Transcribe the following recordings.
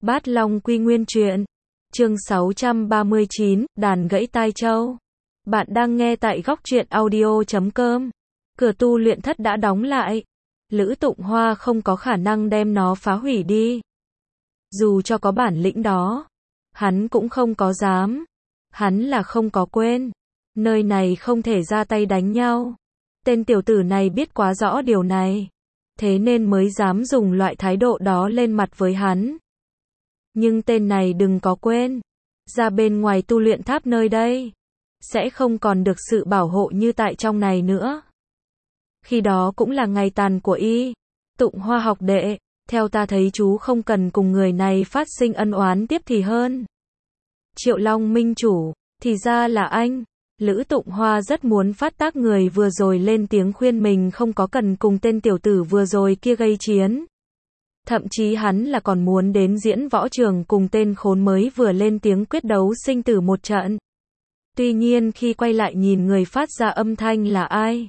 Bát Long Quy Nguyên Truyện. Chương 639, đàn gãy tai châu. Bạn đang nghe tại góc truyện audio.com. Cửa tu luyện thất đã đóng lại. Lữ Tụng Hoa không có khả năng đem nó phá hủy đi. Dù cho có bản lĩnh đó, hắn cũng không có dám. Hắn là không có quên. Nơi này không thể ra tay đánh nhau. Tên tiểu tử này biết quá rõ điều này. Thế nên mới dám dùng loại thái độ đó lên mặt với hắn. Nhưng tên này đừng có quên, ra bên ngoài tu luyện tháp nơi đây, sẽ không còn được sự bảo hộ như tại trong này nữa. Khi đó cũng là ngày tàn của y. Tụng Hoa học đệ, theo ta thấy chú không cần cùng người này phát sinh ân oán tiếp thì hơn. Triệu Long minh chủ, thì ra là anh. Lữ Tụng Hoa rất muốn phát tác người vừa rồi lên tiếng khuyên mình không có cần cùng tên tiểu tử vừa rồi kia gây chiến. Thậm chí hắn là còn muốn đến diễn võ trường cùng tên khốn mới vừa lên tiếng quyết đấu sinh tử một trận. Tuy nhiên khi quay lại nhìn người phát ra âm thanh là ai,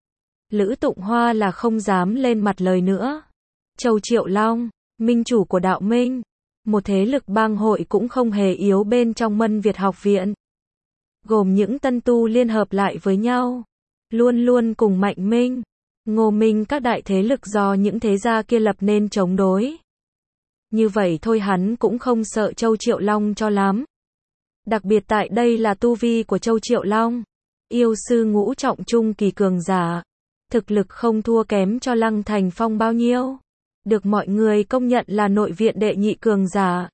Lữ Tụng Hoa là không dám lên mặt lời nữa. Châu Triệu Long, minh chủ của đạo minh, một thế lực bang hội cũng không hề yếu bên trong Mân Việt học viện. Gồm những tân tu liên hợp lại với nhau, luôn luôn cùng Mạnh Minh, Ngô Minh các đại thế lực do những thế gia kia lập nên chống đối. Như vậy thôi hắn cũng không sợ Châu Triệu Long cho lắm. Đặc biệt tại đây là tu vi của Châu Triệu Long, yêu sư ngũ trọng trung kỳ cường giả, thực lực không thua kém cho Lăng Thành Phong bao nhiêu, được mọi người công nhận là nội viện đệ nhị cường giả.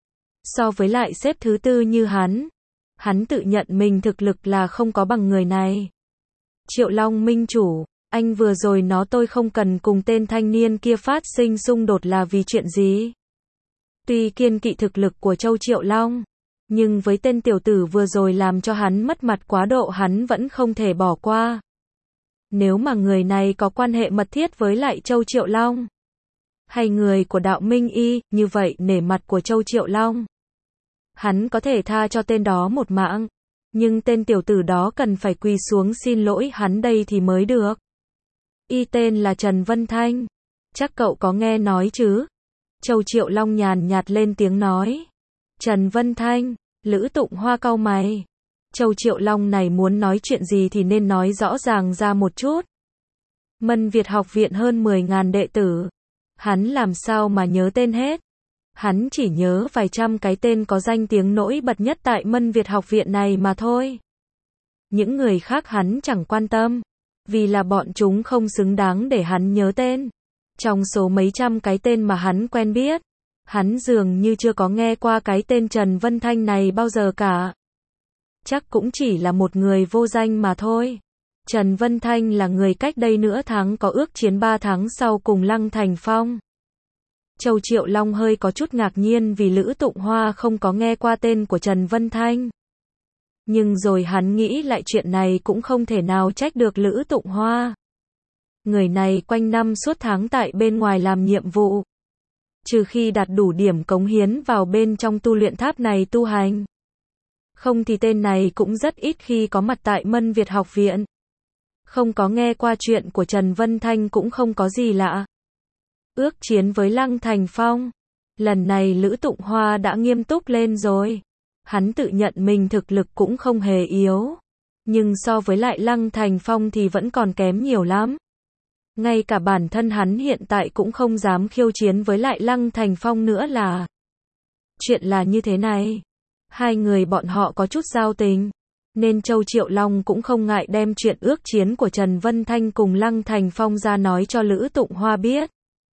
So với lại xếp thứ tư như hắn tự nhận mình thực lực là không có bằng người này. Triệu Long minh chủ, anh vừa rồi nói tôi không cần cùng tên thanh niên kia phát sinh xung đột là vì chuyện gì? Tuy kiên kỵ thực lực của Châu Triệu Long, nhưng với tên tiểu tử vừa rồi làm cho hắn mất mặt quá độ hắn vẫn không thể bỏ qua. Nếu mà người này có quan hệ mật thiết với lại Châu Triệu Long, hay người của đạo Minh Y, như vậy nể mặt của Châu Triệu Long, hắn có thể tha cho tên đó một mạng. Nhưng tên tiểu tử đó cần phải quỳ xuống xin lỗi hắn đây thì mới được. Y tên là Trần Vân Thanh. Chắc cậu có nghe nói chứ? Châu Triệu Long nhàn nhạt lên tiếng nói. Trần Vân Thanh, Lữ Tụng Hoa cau mày. Châu Triệu Long này muốn nói chuyện gì thì nên nói rõ ràng ra một chút. Mân Việt học viện hơn 10.000 đệ tử. Hắn làm sao mà nhớ tên hết? Hắn chỉ nhớ vài trăm cái tên có danh tiếng nổi bật nhất tại Mân Việt học viện này mà thôi. Những người khác hắn chẳng quan tâm, vì là bọn chúng không xứng đáng để hắn nhớ tên. Trong số mấy trăm cái tên mà hắn quen biết, hắn dường như chưa có nghe qua cái tên Trần Vân Thanh này bao giờ cả. Chắc cũng chỉ là một người vô danh mà thôi. Trần Vân Thanh là người cách đây nửa tháng có ước chiến 3 tháng sau cùng Lăng Thành Phong. Châu Triệu Long hơi có chút ngạc nhiên vì Lữ Tụng Hoa không có nghe qua tên của Trần Vân Thanh. Nhưng rồi hắn nghĩ lại chuyện này cũng không thể nào trách được Lữ Tụng Hoa. Người này quanh năm suốt tháng tại bên ngoài làm nhiệm vụ. Trừ khi đạt đủ điểm cống hiến vào bên trong tu luyện tháp này tu hành. Không thì tên này cũng rất ít khi có mặt tại Mân Việt học viện. Không có nghe qua chuyện của Trần Vân Thanh cũng không có gì lạ. Ước chiến với Lăng Thành Phong. Lần này Lữ Tụng Hoa đã nghiêm túc lên rồi. Hắn tự nhận mình thực lực cũng không hề yếu. Nhưng so với lại Lăng Thành Phong thì vẫn còn kém nhiều lắm. Ngay cả bản thân hắn hiện tại cũng không dám khiêu chiến với lại Lăng Thành Phong nữa là. Chuyện là như thế này. Hai người bọn họ có chút giao tình. Nên Châu Triệu Long cũng không ngại đem chuyện ước chiến của Trần Vân Thanh cùng Lăng Thành Phong ra nói cho Lữ Tụng Hoa biết.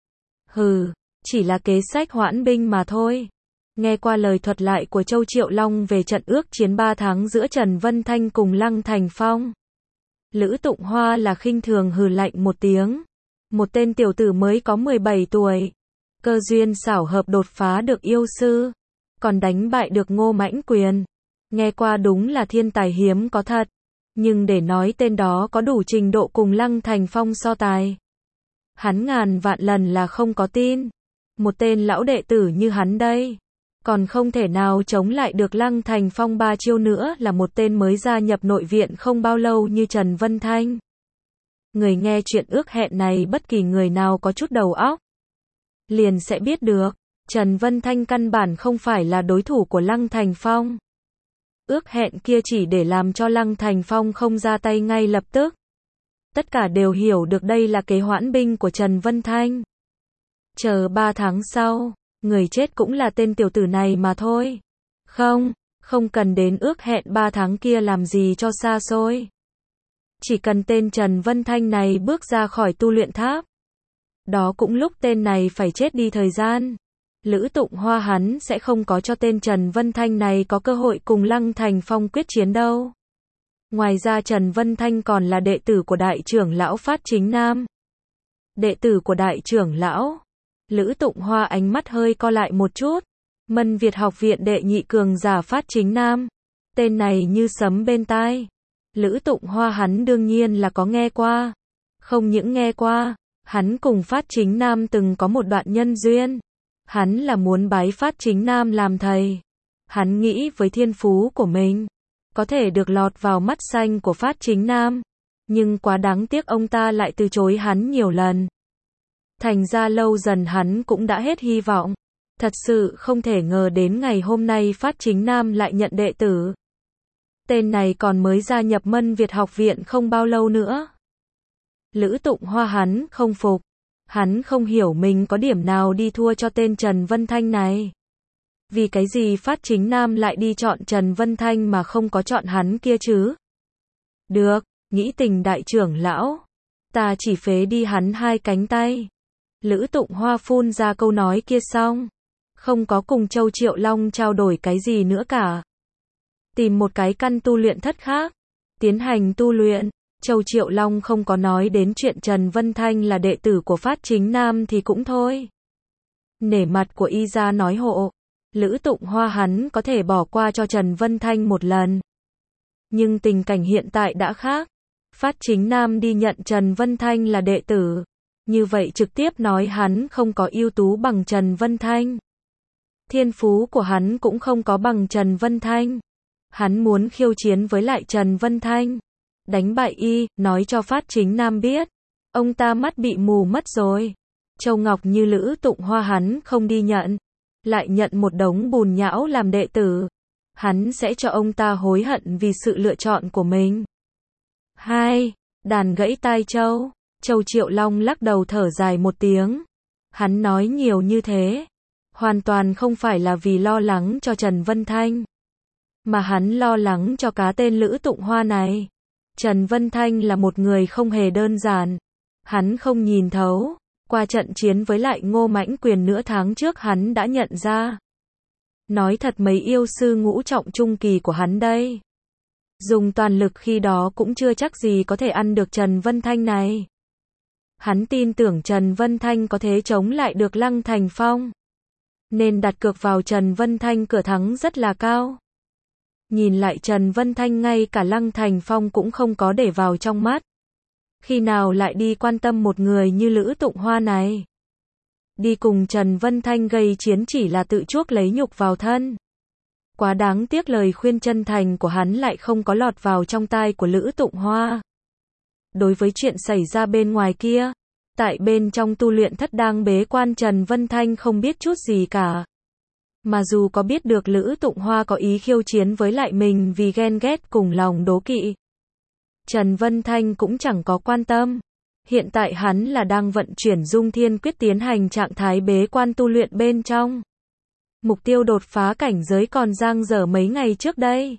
Hừ, chỉ là kế sách hoãn binh mà thôi. Nghe qua lời thuật lại của Châu Triệu Long về trận ước chiến 3 tháng giữa Trần Vân Thanh cùng Lăng Thành Phong, Lữ Tụng Hoa là khinh thường hừ lạnh một tiếng. Một tên tiểu tử mới có 17 tuổi, cơ duyên xảo hợp đột phá được yêu sư, còn đánh bại được Ngô Mãnh Quyền. Nghe qua đúng là thiên tài hiếm có thật. Nhưng để nói tên đó có đủ trình độ cùng Lăng Thành Phong so tài, hắn ngàn vạn lần là không có tin. Một tên lão đệ tử như hắn đây, còn không thể nào chống lại được Lăng Thành Phong 3 chiêu nữa là một tên mới gia nhập nội viện không bao lâu như Trần Vân Thanh. Người nghe chuyện ước hẹn này bất kỳ người nào có chút đầu óc, liền sẽ biết được. Trần Vân Thanh căn bản không phải là đối thủ của Lăng Thành Phong. Ước hẹn kia chỉ để làm cho Lăng Thành Phong không ra tay ngay lập tức. Tất cả đều hiểu được đây là kế hoãn binh của Trần Vân Thanh. Chờ 3 tháng sau, người chết cũng là tên tiểu tử này mà thôi. Không cần đến ước hẹn 3 tháng kia làm gì cho xa xôi. Chỉ cần tên Trần Vân Thanh này bước ra khỏi tu luyện tháp. Đó cũng lúc tên này phải chết đi thời gian. Lữ Tụng Hoa hắn sẽ không có cho tên Trần Vân Thanh này có cơ hội cùng Lăng Thành Phong quyết chiến đâu. Ngoài ra Trần Vân Thanh còn là đệ tử của đại trưởng lão Phát Chính Nam. Đệ tử của đại trưởng lão. Lữ Tụng Hoa ánh mắt hơi co lại một chút. Mân Việt học viện đệ nhị cường giả Phát Chính Nam. Tên này như sấm bên tai. Lữ Tụng Hoa hắn đương nhiên là có nghe qua. Không những nghe qua, hắn cùng Phát Chính Nam từng có một đoạn nhân duyên. Hắn là muốn bái Phát Chính Nam làm thầy. Hắn nghĩ với thiên phú của mình, có thể được lọt vào mắt xanh của Phát Chính Nam. Nhưng quá đáng tiếc ông ta lại từ chối hắn nhiều lần. Thành ra lâu dần hắn cũng đã hết hy vọng. Thật sự không thể ngờ đến ngày hôm nay Phát Chính Nam lại nhận đệ tử. Tên này còn mới gia nhập Mân Việt học viện không bao lâu nữa. Lữ Tụng Hoa hắn không phục. Hắn không hiểu mình có điểm nào đi thua cho tên Trần Vân Thanh này. Vì cái gì Phát Chính Nam lại đi chọn Trần Vân Thanh mà không có chọn hắn kia chứ? Được, nghĩ tình đại trưởng lão. Ta chỉ phế đi hắn 2 cánh tay. Lữ Tụng Hoa phun ra câu nói kia xong. Không có cùng Châu Triệu Long trao đổi cái gì nữa cả. Tìm một cái căn tu luyện thất khác. Tiến hành tu luyện. Châu Triệu Long không có nói đến chuyện Trần Vân Thanh là đệ tử của Phát Chính Nam thì cũng thôi. Nể mặt của y ra nói hộ. Lữ Tụng Hoa hắn có thể bỏ qua cho Trần Vân Thanh một lần. Nhưng tình cảnh hiện tại đã khác. Phát Chính Nam đi nhận Trần Vân Thanh là đệ tử. Như vậy trực tiếp nói hắn không có ưu tú bằng Trần Vân Thanh. Thiên phú của hắn cũng không có bằng Trần Vân Thanh. Hắn muốn khiêu chiến với lại Trần Vân Thanh. Đánh bại y, nói cho Phát Chính Nam biết. Ông ta mắt bị mù mất rồi. Châu Ngọc như Lữ Tụng Hoa hắn không đi nhận. Lại nhận một đống bùn nhão làm đệ tử. Hắn sẽ cho ông ta hối hận vì sự lựa chọn của mình. 2. Đàn gãy tai Châu. Châu Triệu Long lắc đầu thở dài một tiếng. Hắn nói nhiều như thế. Hoàn toàn không phải là vì lo lắng cho Trần Vân Thanh. Mà hắn lo lắng cho cá tên Lữ Tụng Hoa này. Trần Vân Thanh là một người không hề đơn giản. Hắn không nhìn thấu. Qua trận chiến với lại Ngô Mãnh Quyền nửa tháng trước hắn đã nhận ra. Nói thật mấy yêu sư ngũ trọng trung kỳ của hắn đây. Dùng toàn lực khi đó cũng chưa chắc gì có thể ăn được Trần Vân Thanh này. Hắn tin tưởng Trần Vân Thanh có thể chống lại được Lăng Thành Phong. Nên đặt cược vào Trần Vân Thanh cửa thắng rất là cao. Nhìn lại Trần Vân Thanh ngay cả Lăng Thành Phong cũng không có để vào trong mắt. Khi nào lại đi quan tâm một người như Lữ Tụng Hoa này. Đi cùng Trần Vân Thanh gây chiến chỉ là tự chuốc lấy nhục vào thân. Quá đáng tiếc lời khuyên chân thành của hắn lại không có lọt vào trong tai của Lữ Tụng Hoa. Đối với chuyện xảy ra bên ngoài kia, tại bên trong tu luyện thất đang bế quan Trần Vân Thanh không biết chút gì cả. Mà dù có biết được Lữ Tụng Hoa có ý khiêu chiến với lại mình vì ghen ghét cùng lòng đố kỵ, Trần Vân Thanh cũng chẳng có quan tâm. Hiện tại hắn là đang vận chuyển Dung Thiên Quyết tiến hành trạng thái bế quan tu luyện bên trong. Mục tiêu đột phá cảnh giới còn dang dở mấy ngày trước đây.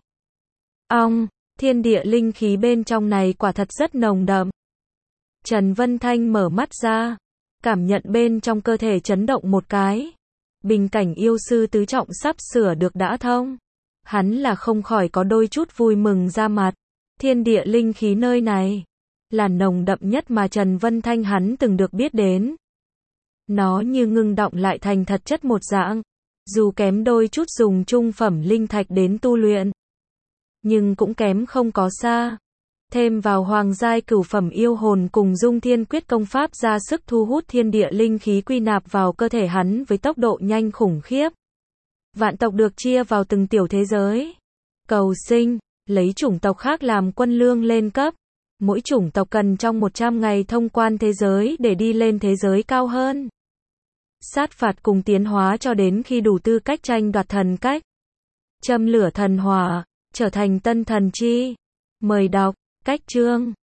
Thiên địa linh khí bên trong này quả thật rất nồng đậm. Trần Vân Thanh mở mắt ra, cảm nhận bên trong cơ thể chấn động một cái. Bình cảnh yêu sư tứ trọng sắp sửa được đã thông. Hắn là không khỏi có đôi chút vui mừng ra mặt. Thiên địa linh khí nơi này là nồng đậm nhất mà Trần Vân Thanh hắn từng được biết đến. Nó như ngưng đọng lại thành thật chất một dạng. Dù kém đôi chút dùng trung phẩm linh thạch đến tu luyện, nhưng cũng kém không có xa. Thêm vào hoàng giai cửu phẩm yêu hồn cùng Dung Thiên Quyết công pháp ra sức thu hút thiên địa linh khí quy nạp vào cơ thể hắn với tốc độ nhanh khủng khiếp. Vạn tộc được chia vào từng tiểu thế giới. Cầu sinh, lấy chủng tộc khác làm quân lương lên cấp. Mỗi chủng tộc cần trong 100 ngày thông quan thế giới để đi lên thế giới cao hơn. sát phạt cùng tiến hóa cho đến khi đủ tư cách tranh đoạt thần cách. Châm lửa thần hỏa, trở thành tân thần chi. Mời đọc, cách chương.